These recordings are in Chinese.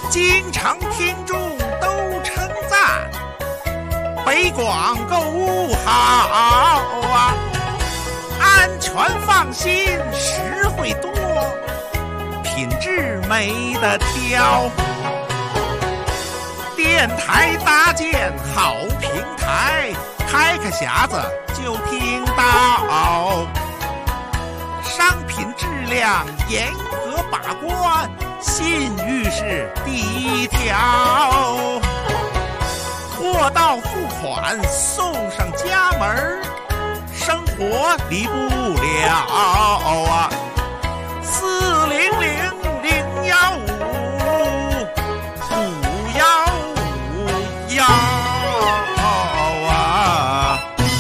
京城听众都称赞，北广购物好啊，安全放心，实惠多，品质没得挑。电台搭建好平台，开个匣子就听到，商品质量严格把关，信誉是第一条。货到付款送上家门，生活离不了啊！400-015-515啊！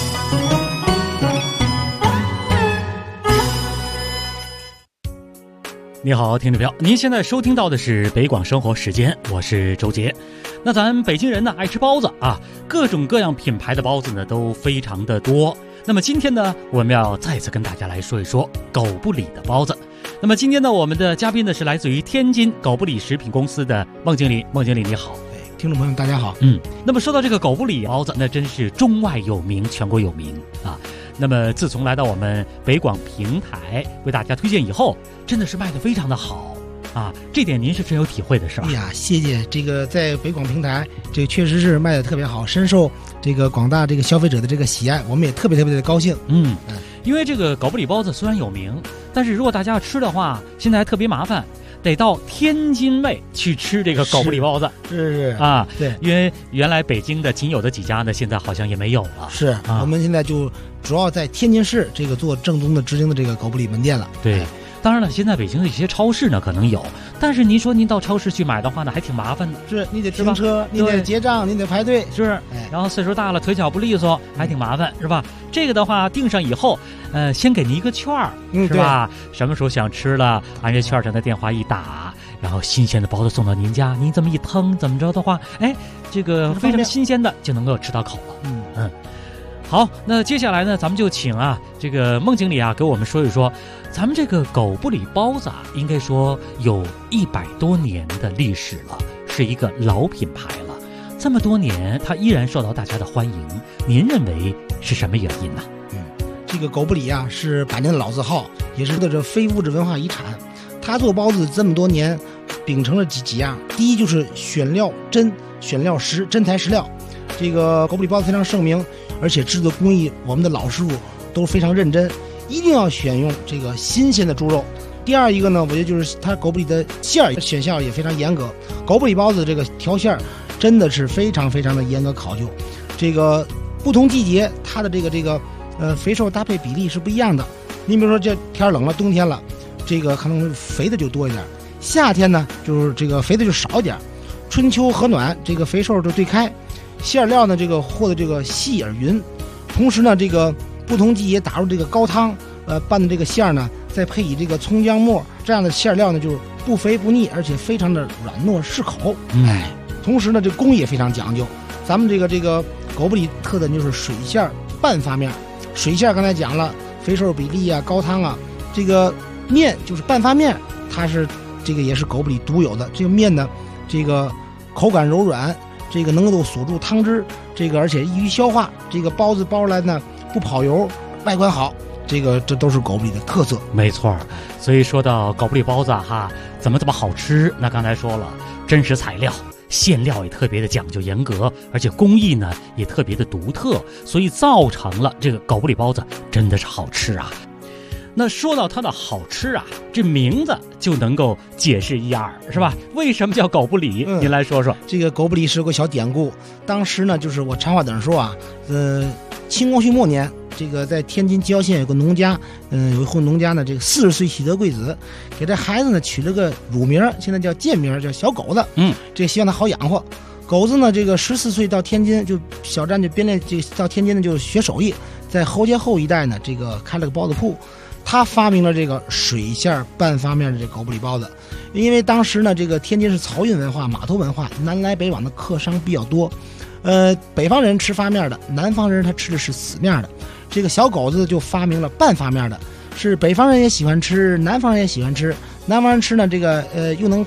你好，听众朋友，您现在收听到的是北广生活时间，我是周杰。那咱北京人呢爱吃包子啊，各种各样品牌的包子呢都非常的多。那么今天呢，我们要再次跟大家来说一说狗不理的包子。那么今天呢，我们的嘉宾呢是来自于天津狗不理食品公司的孟经理。孟经理你好。 听众朋友大家好。 那么说到这个狗不理包子，那真是中外有名，全国有名啊。那么自从来到我们北广平台为大家推荐以后，真的是卖得非常的好啊，这点您是深有体会的是吧？ 哎呀，谢谢。这个在北广平台，这个确实是卖得特别好，深受这个广大这个消费者的这个喜爱，我们也特别的高兴。 因为这个狗不理包子虽然有名，但是如果大家要吃的话，现在还特别麻烦，得到天津卫去吃这个狗不理包子。 是啊， 对， 因为原来北京的仅有的几家呢，现在好像也没有了。 是啊，我们现在就主要在天津市这个做正宗的直营的这个狗不理门店了。 对。当然了，现在北京的一些超市呢可能有，但是您说您到超市去买的话呢，还挺麻烦的。 是，你得停车，你得结账，你得排队。 是，然后岁数大了，腿脚不利索，还挺麻烦，是吧？这个的话订上以后，先给您一个券儿，是吧？什么时候想吃了，按这券上的电话一打，然后新鲜的包子送到您家，您这么一腾，怎么着的话，这个非常新鲜的就能够吃到口了。好，那接下来呢，咱们就请这个孟经理给我们说一说，咱们这个狗不理包子应该说有100多年的历史了，是一个老品牌了。这么多年，它依然受到大家的欢迎，您认为是什么原因呢？ 这个狗不理是100年的老字号，也是这非物质文化遗产。它做包子这么多年，秉承了几样，第一就是选料真，选料实，真材实料。这个狗不理包子非常盛名，而且制作工艺，我们的老师傅都非常认真，一定要选用这个新鲜的猪肉。第二一个呢，我觉得就是它狗不理的馅选项也非常严格，狗不理包子这个调馅真的是非常的严格考究。这个不同季节它的这个肥瘦搭配比例是不一样的。你比如说这天冷了，冬天了，这个可能肥的就多一点，夏天呢就是这个肥的就少一点，春秋和暖这个肥瘦就对开。馅料呢，这个和的这个细而匀，同时呢，这个不同季节打入这个高汤，拌的这个馅呢，再配以这个葱姜末，这样的馅料呢，就是不肥不腻，而且非常的软糯适口。同时呢，这工艺也非常讲究。咱们这个狗不理特点就是水馅半发面，水馅刚才讲了，肥瘦比例高汤这个面就是半发面，它是这个也是狗不理独有的。这个面呢，这个口感柔软。这个能够锁住汤汁，这个而且易于消化，这个包子包出来呢不跑油，外观好，这都是狗不理的特色。 没错，所以说到狗不理包子怎么这么好吃？那刚才说了，真实材料，馅料也特别的讲究严格，而且工艺呢也特别的独特，所以造成了这个狗不理包子真的是好吃啊。那说到它的好吃这名字就能够解释一二，是吧？为什么叫狗不理？您来说说。 这个狗不理是有个小典故，当时呢，就是我长话短说清光绪末年，这个在天津吉辽县有个农家，有一户农家呢，这个40岁喜得贵子，给这孩子呢取了个乳名，现在叫贱名，叫小狗子。这个希望他好养活。狗子呢，这个14岁到天津就小站就编练，这到天津呢就学手艺，在侯家后一带呢，这个开了个包子铺。他发明了这个水馅半发面的这狗不理包子，因为当时呢，这个天津是漕运文化、码头文化，南来北往的客商比较多，北方人吃发面的，南方人他吃的是死面的，这个小狗子就发明了半发面的，是北方人也喜欢吃，南方人也喜欢吃，南方人吃呢，这个又能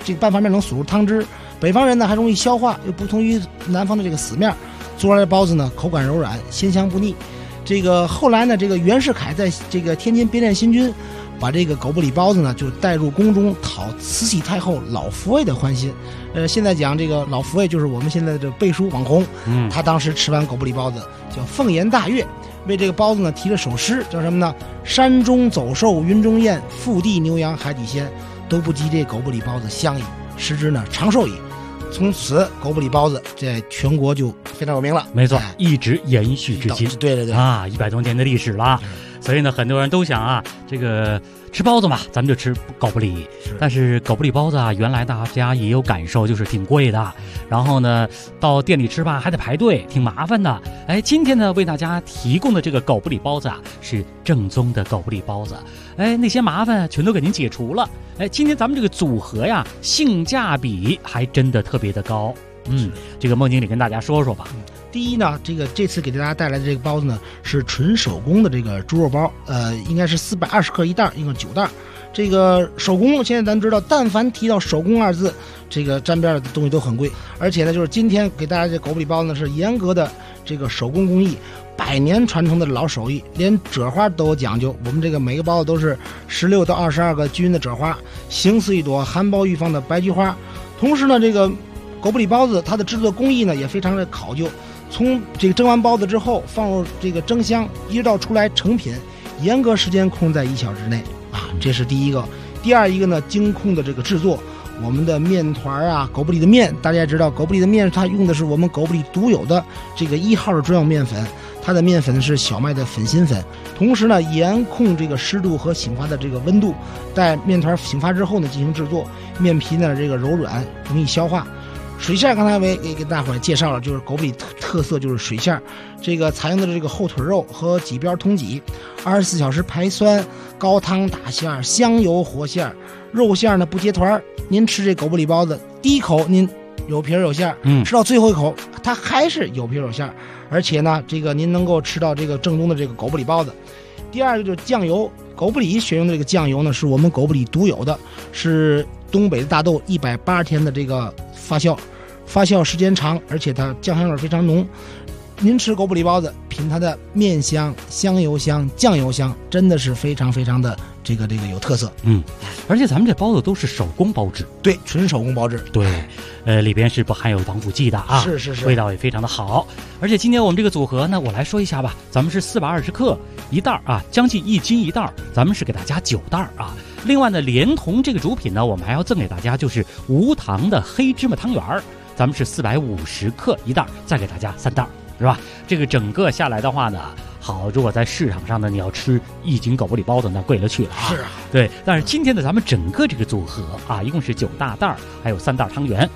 这个半发面能锁住汤汁。北方人呢还容易消化，又不同于南方的这个死面，做出来的包子呢口感柔软，鲜香不腻。这个后来呢，这个袁世凯在这个天津编练新军，把这个狗不理包子呢就带入宫中，讨慈禧太后老福卫的欢心。现在讲这个老福卫就是我们现在的背书网红，他当时吃完狗不理包子叫凤颜大悦，为这个包子呢题了首诗，叫什么呢？山中走兽云中雁，腹地牛羊海底鲜，都不及这狗不理包子香矣，食之呢长寿矣。从此狗不理包子在全国就非常有名了。 没错，一直延续至今。 对对对啊，100多年的历史了。所以呢，很多人都想啊，这个吃包子嘛，咱们就吃狗不理。但是狗不理包子啊，原来大家也有感受，就是挺贵的。然后呢，到店里吃吧还得排队，挺麻烦的。哎，今天呢为大家提供的这个狗不理包子啊，是正宗的狗不理包子。哎，那些麻烦全都给您解除了。哎，今天咱们这个组合呀，性价比还真的特别的高。这个孟经理跟大家说说吧。 第一呢，这次给大家带来的这个包子呢，是纯手工的这个猪肉包，应该是420克一袋，一共9袋。这个手工，现在咱知道，但凡提到手工2字，这个沾边的东西都很贵。而且呢，就是今天给大家这狗不理包子呢，是严格的这个手工工艺，100年传承的老手艺，连褶花都有讲究。我们这个每个包子都是16到22个均匀的褶花，形似一朵含苞欲放的白菊花。同时呢，这个狗不理包子它的制作工艺呢也非常的考究。从这个蒸完包子之后放入这个蒸箱，一直到出来成品，严格时间控制在1小时内啊，这是第一个。第二一个呢，精控的这个制作，我们的面团啊，狗不理的面，大家也知道，狗不理的面它用的是我们狗不理独有的这个1号的专用面粉，它的面粉是小麦的粉心粉，同时呢严控这个湿度和醒发的这个温度，在面团醒发之后呢进行制作，面皮呢这个柔软，容易消化。水馅刚才我也给大伙儿介绍了，就是狗不理特色就是水馅，这个采用的这个后腿肉和脊边通脊，24小时排酸，高汤打馅，香油和馅，肉馅呢不结团。您吃这狗不理包子，第一口您有皮有馅，吃到最后一口它还是有皮有馅，而且呢这个您能够吃到这个正宗的这个狗不理包子。第二个就是酱油，狗不理选用的这个酱油呢是我们狗不理独有的，是东北的大豆180天的这个发酵时间长，而且它酱香味非常浓。您吃狗不理包子，品它的面香、香油香、酱油香，真的是非常非常的这个有特色。 而且咱们这包子都是手工包制， 对，纯手工包制。 对，里边是不含有防腐剂的啊， 是， 味道也非常的好。而且今天我们这个组合呢，我来说一下吧，咱们是420克一袋啊，将近1斤一袋，咱们是给大家9袋啊。另外呢，连同这个主品呢，我们还要赠给大家就是无糖的黑芝麻汤圆，咱们是450克一袋，再给大家3袋，是吧？这个整个下来的话呢，好，如果在市场上呢，你要吃1斤狗不理包子，那贵了去了啊。 是啊， 对。但是今天的咱们整个这个组合啊，一共是9大袋，还有3袋汤圆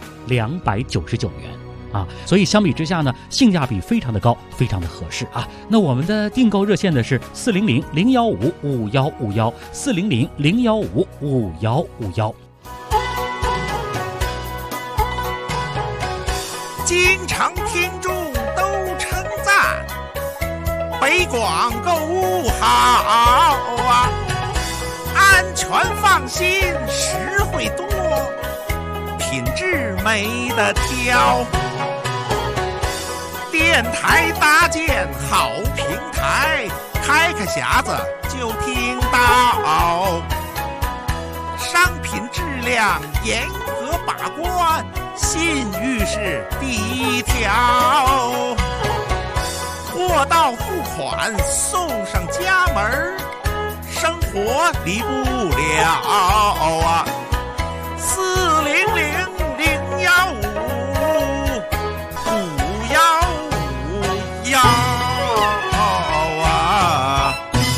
，299元。所以相比之下呢，性价比非常的高，非常的合适啊。那我们的订购热线呢是400-015-5151，400-015-5151。 京城听众都称赞，北广购物好啊，安全放心，实惠多，品质没得挑。电台搭建好平台，开个匣子就听到，商品质量严格把关，信誉是第一条，货到付款送上家门，生活离不了啊！400-015-5151啊！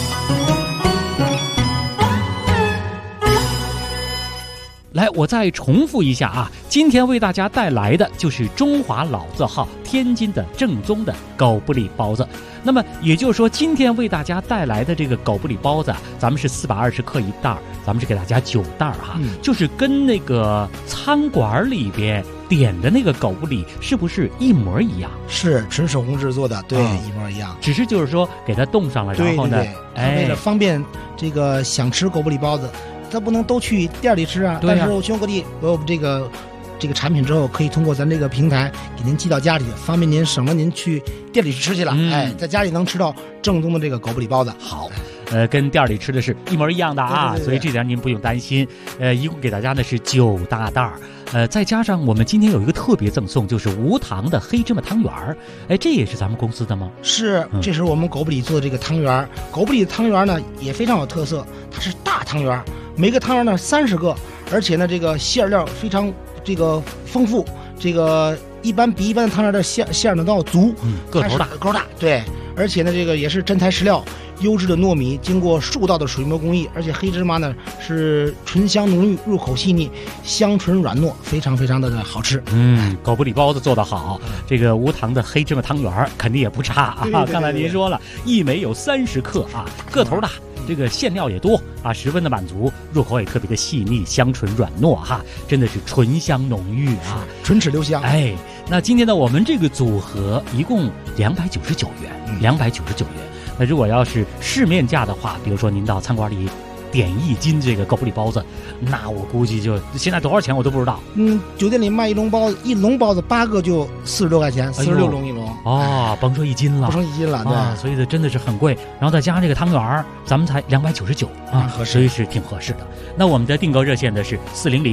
来，我再重复一下啊，今天为大家带来的就是中华老字号天津的正宗的狗不理包子。那么也就是说，今天为大家带来的这个狗不理包子，咱们是420克一袋，咱们是给大家9袋哈，就是跟那个餐馆里边点的那个狗不理是不是一模一样？ 是纯手工制作的，对，一模一样。 只是就是说给它冻上了，然后呢， 为了方便这个想吃狗不理包子， 它不能都去店里吃啊。 对啊， 但是我全国各地我有这个产品之后，可以通过咱这个平台给您寄到家里，方便您省了您去店里吃去了。在家里能吃到正宗的这个狗不理包子。 好，跟店里吃的是一模一样的啊， 对， 所以这点您不用担心。一共给大家呢是9大袋儿，再加上我们今天有一个特别赠送，就是无糖的黑芝麻汤圆儿。这也是咱们公司的吗？ 是，这是我们狗不理做的这个汤圆。狗不理的汤圆呢也非常有特色，它是大汤圆，每个汤圆呢30个，而且呢这个馅料非常这个丰富，这个比一般的汤圆的馅呢都要足， 个头大， 对，而且呢这个也是真材实料，优质的糯米，经过数道的水磨工艺，而且黑芝麻呢是醇香浓郁，入口细腻，香醇软糯，非常非常的好吃。 狗不理包子做得好，这个无糖的黑芝麻汤圆肯定也不差啊。 对， 刚才您说了，一枚有30克啊，个头大。这个馅料也多啊，十分的满足，入口也特别的细腻，香醇软糯哈，真的是醇香浓郁啊， 唇齿留香。 那今天呢，我们这个组合一共299元，299元。那如果要是市面价的话，比如说您到餐馆里点1斤这个狗不理包子，那我估计就现在多少钱我都不知道。 酒店里卖一笼包子8个就40多块钱，46笼一笼。 甭说1斤了， 不成1斤了，对， 所以这真的是很贵。然后再加上这个汤圆，咱们才299啊， 合适， 所以是挺合适的。那我们的订购热线的是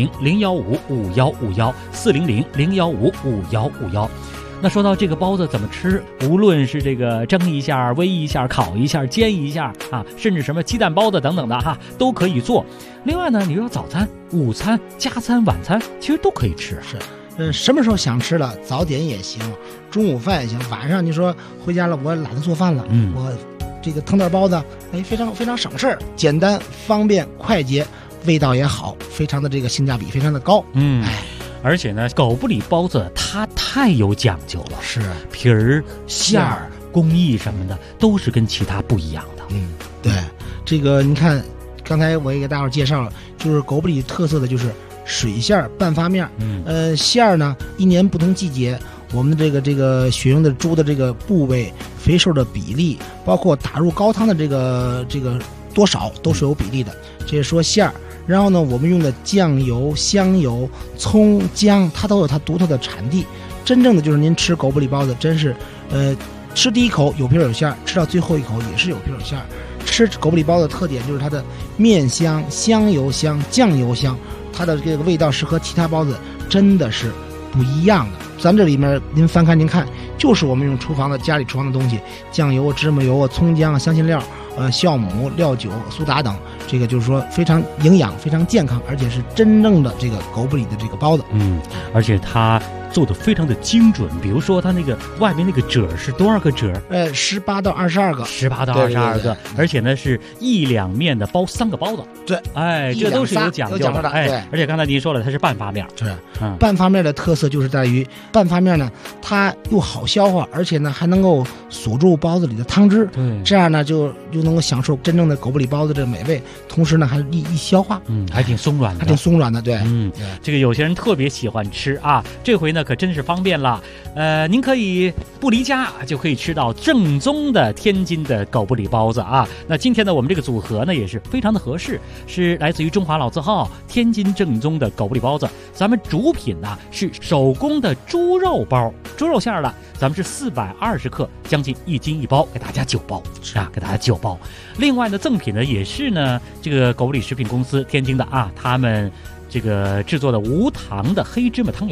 400-015-5151，400-015-5151。那说到这个包子怎么吃，无论是这个蒸一下、煨一下、烤一下、煎一下啊，甚至什么鸡蛋包子等等的哈，都可以做。另外呢，你说早餐、午餐、加餐、晚餐，其实都可以吃。 是，什么时候想吃了，早点也行，中午饭也行，晚上你说回家了，我懒得做饭了，我这个腾点包子，非常非常省事儿，简单、方便、快捷，味道也好，非常的这个性价比非常的高。 而且呢，狗不理包子它太有讲究了， 是皮儿、馅儿、工艺什么的都是跟其他不一样的。 对，这个你看，刚才我也给大伙介绍了，就是狗不理特色的就是水馅儿、半发面。馅儿呢，一年不同季节，我们的这个选用的猪的这个部位、肥瘦的比例，包括打入高汤的这个多少都是有比例的。这是说馅儿。然后呢，我们用的酱油、香油、葱、姜，它都有它独特的产地。真正的就是您吃狗不理包子，真是，吃第一口有皮有馅儿，吃到最后一口也是有皮有馅儿。吃狗不理包子的特点就是它的面香、香油香、酱油香，它的这个味道是和其他包子真的是不一样的。咱这里面您翻开您看，就是我们用家里厨房的东西，酱油、芝麻油、葱姜、香辛料、酵母、料酒、苏打等，这个就是说非常营养、非常健康，而且是真正的这个狗不理的这个包子。 而且它做的非常的精准，比如说它那个外面那个褶是多少个褶 ？18到22个 ，18到22个，而且呢是1两面的包3个包子。 对， 这都是有讲究的。而且刚才您说了，它是半发面。 是，半发面的特色就是在于半发面呢，它又好消化，而且呢还能够锁住包子里的汤汁。 对， 这样呢就能够享受真正的狗不理包子这个美味，同时呢还易消化。 还挺松软的。 对， 这个有些人特别喜欢吃啊，这回呢可真是方便了。您可以不离家就可以吃到正宗的天津的狗不理包子啊。那今天呢，我们这个组合呢也是非常的合适，是来自于中华老字号天津正宗的狗不理包子。咱们主品呢是手工的猪肉包，猪肉馅的，咱们是420克，将近1斤1包，给大家9包给大家9包。另外呢，赠品呢也是呢这个狗不理食品公司天津的啊，他们这个制作的无糖的黑芝麻汤圆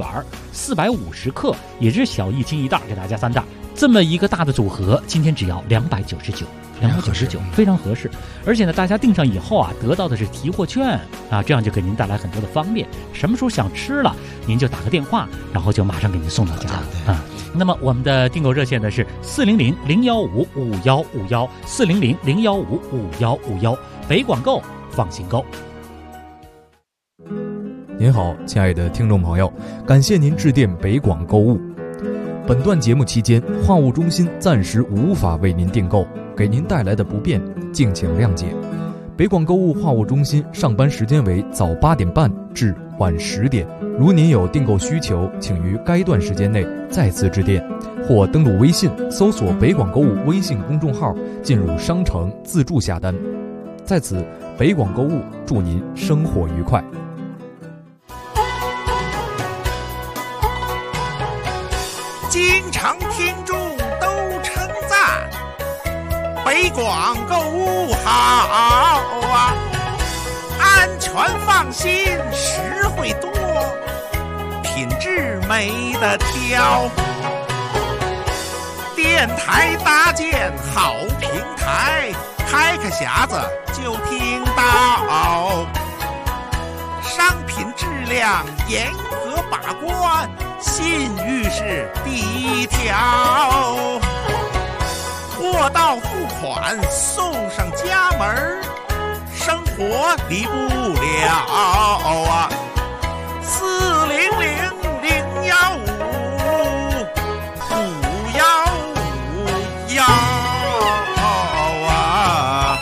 ，450克，也是小1斤1袋，给大家3袋。这么一个大的组合，今天只要299，非常合适。而且呢，大家订上以后啊，得到的是提货券啊，这样就给您带来很多的方便。什么时候想吃了，您就打个电话，然后就马上给您送到家啊。那么我们的订购热线呢是400-015-5151，400-015-5151，北广购放心购。 您好，亲爱的听众朋友，感谢您致电北广购物。本段节目期间，话务中心暂时无法为您订购，给您带来的不便，敬请谅解。北广购物话务中心上班时间为早8点半至晚10点，如您有订购需求，请于该段时间内再次致电，或登录微信搜索北广购物微信公众号，进入商城自助下单。在此北广购物祝您生活愉快。 京城听众都称赞，北广购物好啊，安全放心，实惠多，品质没得挑。电台搭建好平台，开个匣子就听到，商品质量严格把关，信誉是第一条。货到付款送上家门，生活离不了啊！400-015-515啊！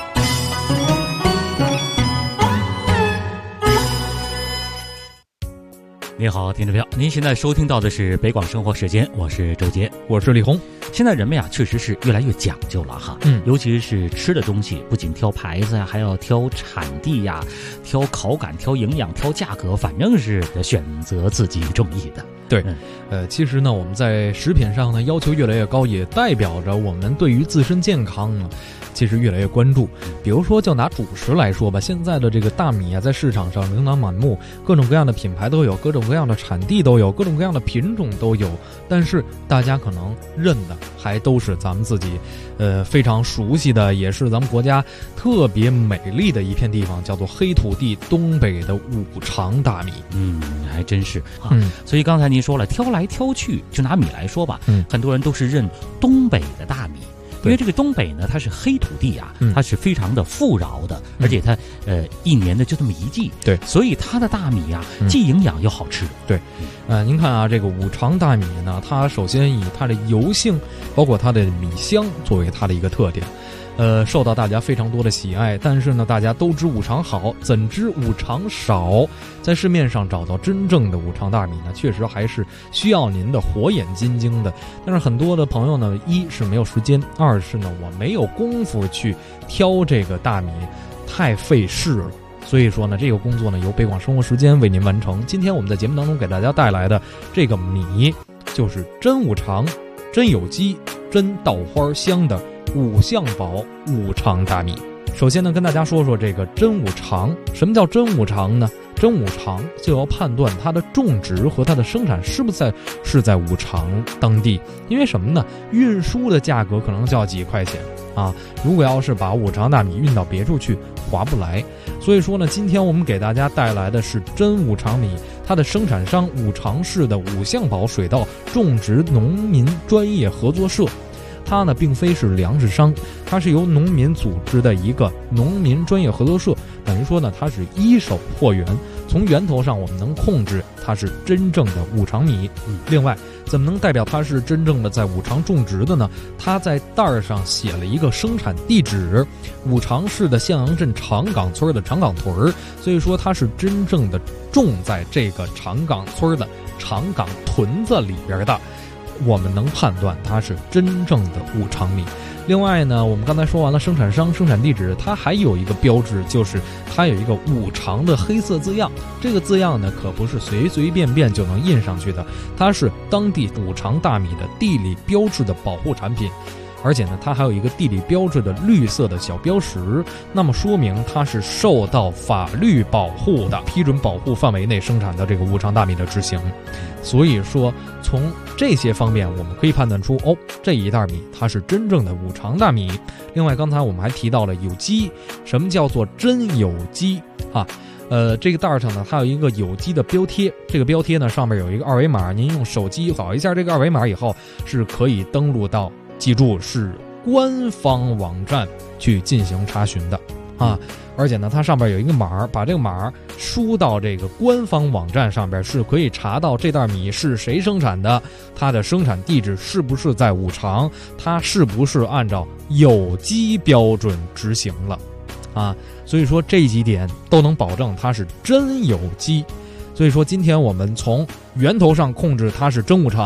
你好，听众朋友，您现在收听到的是北广生活时间，我是周杰， 我是李红。 现在人们呀，确实是越来越讲究了哈，尤其是吃的东西，不仅挑牌子呀，还要挑产地呀，挑口感，挑营养，挑价格，反正是选择自己中意的。 对，其实呢，我们在食品上呢要求越来越高，也代表着我们对于自身健康呢，其实越来越关注。比如说，就拿主食来说吧，现在的这个大米啊，在市场上琳琅满目，各种各样的品牌都有，各种各样的产地都有，各种各样的品种都有。但是大家可能认的还都是咱们自己，非常熟悉的，也是咱们国家特别美丽的一片地方，叫做黑土地东北的五常大米。 还真是啊。所以刚才您说了，挑来挑去，就拿米来说吧，很多人都是认东北的大米。因为这个东北呢，它是黑土地啊，它是非常的富饶的，而且它一年的就这么一季， 对， 所以它的大米啊，既营养又好吃。 对，您看啊，这个五常大米呢，它首先以它的油性，包括它的米香作为它的一个特点。受到大家非常多的喜爱，但是呢，大家都知五常好，怎知五常少？在市面上找到真正的五常大米呢，确实还是需要您的火眼金睛的。但是很多的朋友呢，一是没有时间，二是呢，我没有功夫去挑这个大米，太费事了。所以说呢，这个工作呢，由北广生活时间为您完成。今天我们在节目当中给大家带来的这个米，就是真五常、真有机、真稻花香的五象宝五常大米。首先呢，跟大家说说这个真五常。什么叫真五常呢？真五常就要判断它的种植和它的生产是不是在五常当地。因为什么呢？运输的价格可能就要几块钱啊。如果要是把五常大米运到别处去，划不来。所以说呢，今天我们给大家带来的是真五常米，它的生产商五常市的五象宝水稻种植农民专业合作社。它呢并非是粮食商，它是由农民组织的一个农民专业合作社，等于说呢它是一手货源，从源头上我们能控制它是真正的五常米。另外怎么能代表它是真正的在五常种植的呢？它在袋儿上写了一个生产地址，五常市的向阳镇长岗村的长岗屯，所以说它是真正的种在这个长岗村的长岗屯子里边的，我们能判断它是真正的五常米。另外呢，我们刚才说完了生产商、生产地址，它还有一个标志，就是它有一个五常的黑色字样。这个字样呢，可不是随随便便就能印上去的，它是当地五常大米的地理标志的保护产品。而且呢，它还有一个地理标志的绿色的小标识，那么说明它是受到法律保护的，批准保护范围内生产的这个五常大米的执行。所以说，从这些方面我们可以判断出，这一袋米它是真正的五常大米。另外，刚才我们还提到了有机，什么叫做真有机啊？这个袋上呢，它有一个有机的标贴，这个标贴呢上面有一个二维码，您用手机扫一下这个二维码以后，是可以登录到，记住是官方网站去进行查询的啊。而且呢，它上边有一个码，把这个码输到这个官方网站上边，是可以查到这袋米是谁生产的，它的生产地址是不是在五常，它是不是按照有机标准执行了啊。所以说这几点都能保证它是真有机。所以说今天我们从源头上控制它是真五常，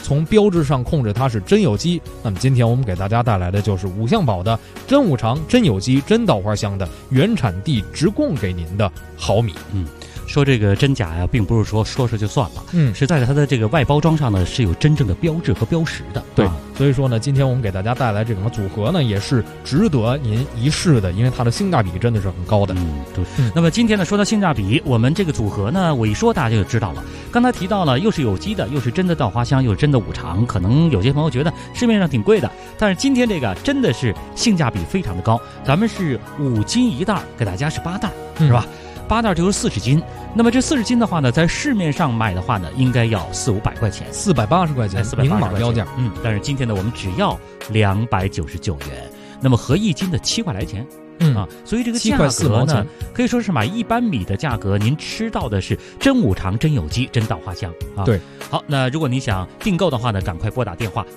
从标志上控制它是真有机。那么今天我们给大家带来的就是五象宝的真五常、真有机、真稻花香的原产地直供给您的好米。 说这个真假呀，并不是说就算了，是在它的这个外包装上呢是有真正的标志和标识的。 对，所以说呢，今天我们给大家带来这种组合呢，也是值得您一试的，因为它的性价比真的是很高的。 对。那么今天呢，说到性价比，我们这个组合呢，我一说大家就知道了。刚才提到了，又是有机的，又是真的稻花香，又是真的五常，可能有些朋友觉得市面上挺贵的，但是今天这个真的是性价比非常的高。咱们是5斤一袋，给大家是8袋，是吧？8袋就是40斤，那么这40斤的话呢，在市面上买的话呢，应该要400-500块钱 ，480块钱，明码标价。 但是今天呢，我们只要299元，那么合1斤的7块来钱。所以这个价格呢，可以说是买一般米的价格，您吃到的是真五常、真有机、真稻花香啊。 对， 好，那如果您想订购的话呢，赶快拨打电话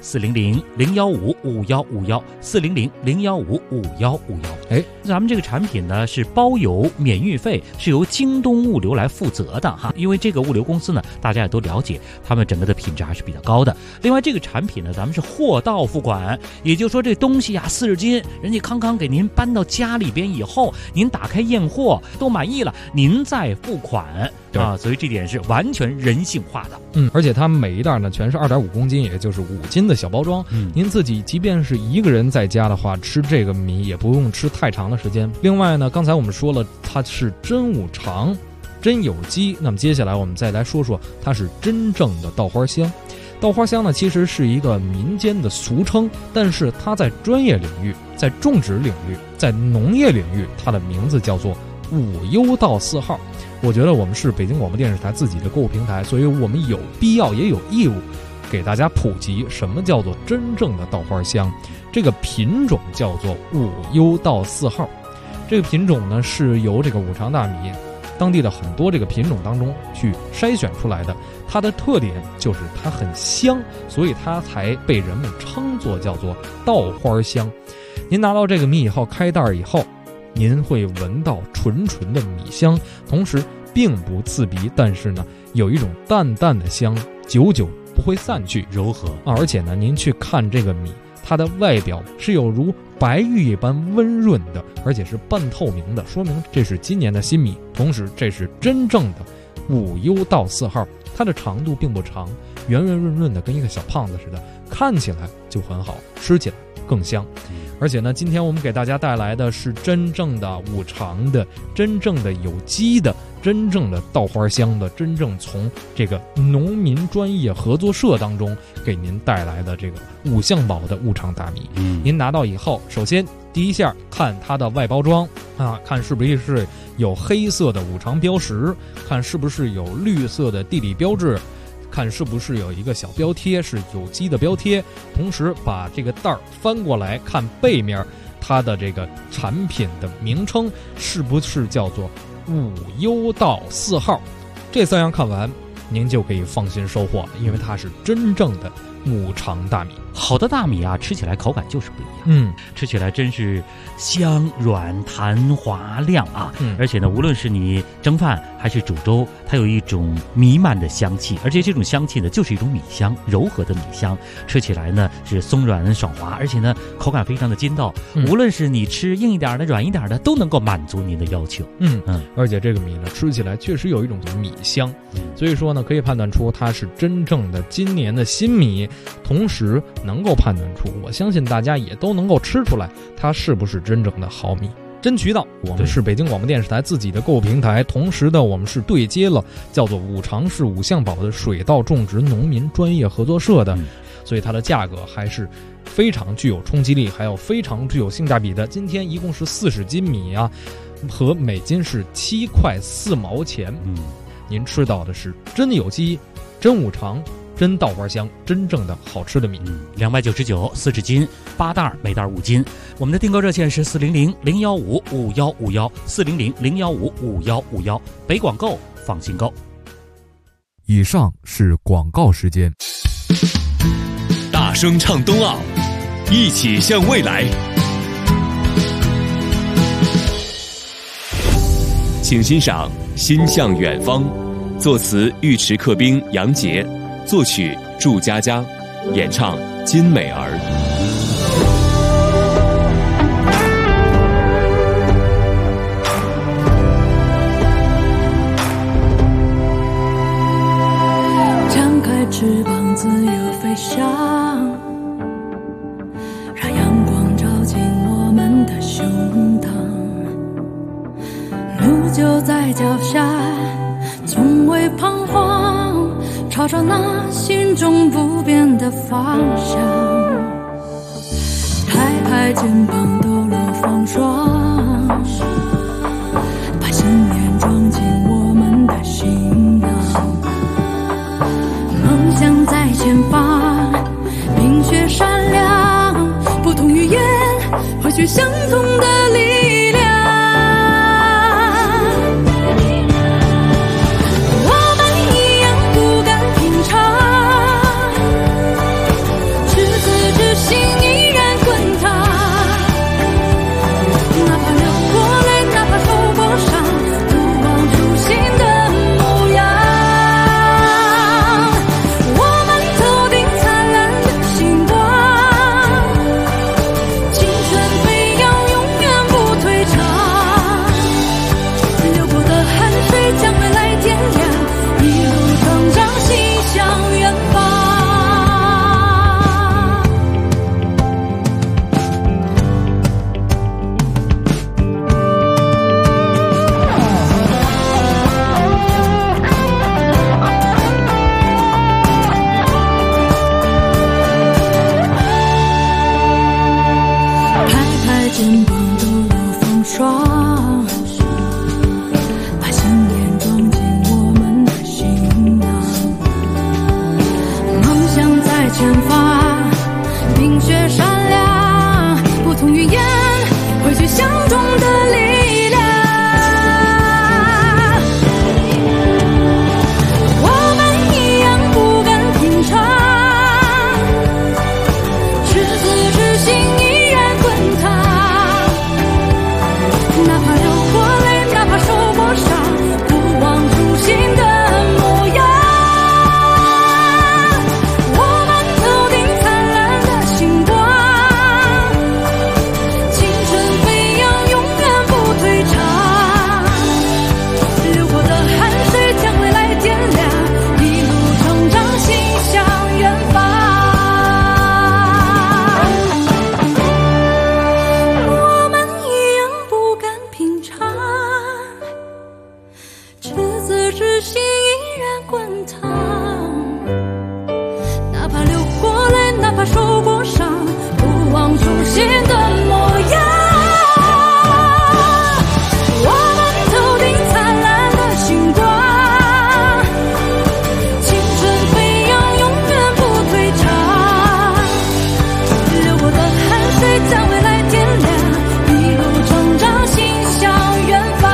400-015-5151，400-015-5151。咱们这个产品呢是包邮免运费，是由京东物流来负责的哈。因为这个物流公司呢，大家也都了解，他们整个的品质还是比较高的。另外，这个产品呢，咱们是货到付款，也就是说这东西啊40斤，人家康康给您搬到家里边以后，您打开验货都满意了，您再付款啊，所以这点是完全人性化的。 而且它每一袋呢全是2.5公斤，也就是5斤的小包装。您自己即便是一个人在家的话，吃这个米也不用吃太长的时间。另外呢，刚才我们说了，它是真五常、真有机。那么接下来我们再来说说它是真正的稻花香。稻花香呢，其实是一个民间的俗称，但是它在专业领域、在种植领域、在农业领域，它的名字叫做5优稻4号。我觉得我们是北京广播电视台自己的购物平台，所以我们有必要也有义务给大家普及什么叫做真正的稻花香。这个品种叫做5优稻4号。这个品种呢，是由这个五常大米当地的很多这个品种当中去筛选出来的。它的特点就是它很香，所以它才被人们称作叫做稻花香。您拿到这个米以后，开袋以后，您会闻到纯纯的米香，同时并不刺鼻，但是呢，有一种淡淡的香，久久不会散去， 柔和。 而且呢，您去看这个米，它的外表是有如白玉一般温润的，而且是半透明的，说明这是今年的新米。同时，这是真正的5优稻4号，它的长度并不长，圆圆润润的，跟一个小胖子似的，看起来就很好，吃起来更香。而且呢，今天我们给大家带来的是真正的五常的、真正的有机的、真正的稻花香的、真正从这个农民专业合作社当中给您带来的这个五象宝的五常大米。您拿到以后，首先第一下看它的外包装啊，看是不是有黑色的五常标识，看是不是有绿色的地理标志，看是不是有一个小标贴是有机的标贴，同时把这个袋儿翻过来看背面，它的这个产品的名称是不是叫做5优稻4号。这3样看完，您就可以放心收货了，因为它是真正的五常大米。 好的大米啊，吃起来口感就是不一样。吃起来真是香软弹滑亮啊。而且呢，无论是你蒸饭还是煮粥，它有一种弥漫的香气，而且这种香气呢，就是一种米香，柔和的米香。吃起来呢是松软爽滑，而且呢口感非常的筋道。无论是你吃硬一点的、软一点的，都能够满足您的要求。 而且这个米呢，吃起来确实有一种米香。所以说呢，可以判断出它是真正的今年的新米，同时能够判断出，我相信大家也都能够吃出来，它是不是真正的好米。真渠道，我们是北京广播电视台自己的购物平台，同时呢，我们是对接了叫做五常市五象宝的水稻种植农民专业合作社的，所以它的价格还是非常具有冲击力，还有非常具有性价比的。今天一共是40斤米啊，和每斤是7块4毛钱。您吃到的是真有机、真五常、真稻花香，真正的好吃的米。 299 40斤，8袋，每袋5斤。我们的订购热线是400-015-5151，400-015-5151。北广购，放心购。 以上是广告时间。 大声唱冬奥，一起向未来。请欣赏《心向远方》，作词尉迟克兵、杨杰，作曲祝佳佳。 演唱金美儿。 张开翅膀自由飞翔，让阳光照进我们的胸膛。路就在脚下，从未彷徨，朝着那心中不变的方向。拍拍肩膀，抖落风霜，把信念装进我们的行囊。梦想在前方，冰雪闪亮，不同语言汇聚相同的力量。我们一样不敢平常，赤子之心依然滚烫，哪怕流过泪，哪怕受过伤，不忘初心的模样。肩膀抖落风霜，把信念装进我们的行囊。梦想在前方，冰雪闪亮，不同语言汇聚相同的力量。我们一样不敢平常，赤子之心依然滚烫。哪怕流过泪，哪怕受过伤，不忘初心的模样。我们头顶灿烂的星光，青春飞扬，永远不退场。流过的汗水将未来点亮，一路成长，心向远方。我们一样不敢平常，赤子之心依然滚烫。哪怕流过泪，哪怕受过伤，不忘初心的模样。我们头顶灿烂的星光，青春飞扬，永远不退场。流过的汗水将未来点亮，一路成长，心向远方。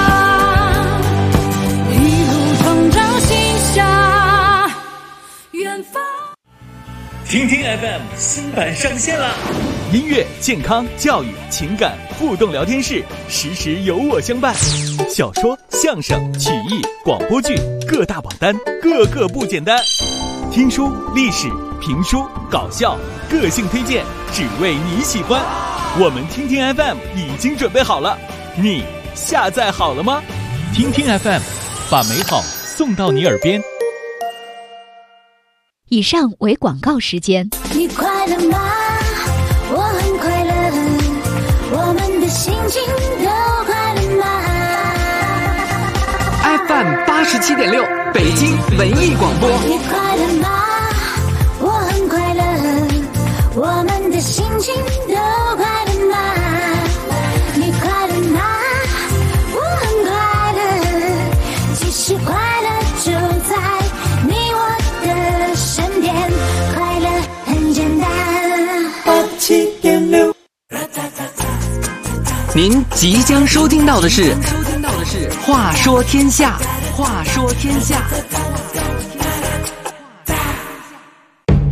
一路成长，心向远方。 听听 FM 新版上线啦！ 音乐、健康、教育、情感互动聊天室，时时有我相伴。小说、相声、曲艺、广播剧各大榜单，个个不简单。听书、历史、评书、搞笑，个性推荐，只为你喜欢。我们听听 FM 已经准备好了，你下载好了吗？听听 FM， 把美好送到你耳边。 以上为广告时间。 你快乐吗？我很快乐，我们的心情都快乐吗？ FM 87.6北京文艺广播。 你快乐吗？我很快乐，我们的心情都快乐吗？你快乐吗？我很快乐，其实快乐就在你我的身边，快乐很简单。87.6。 您即将收听到的是《话说天下》，话说天下。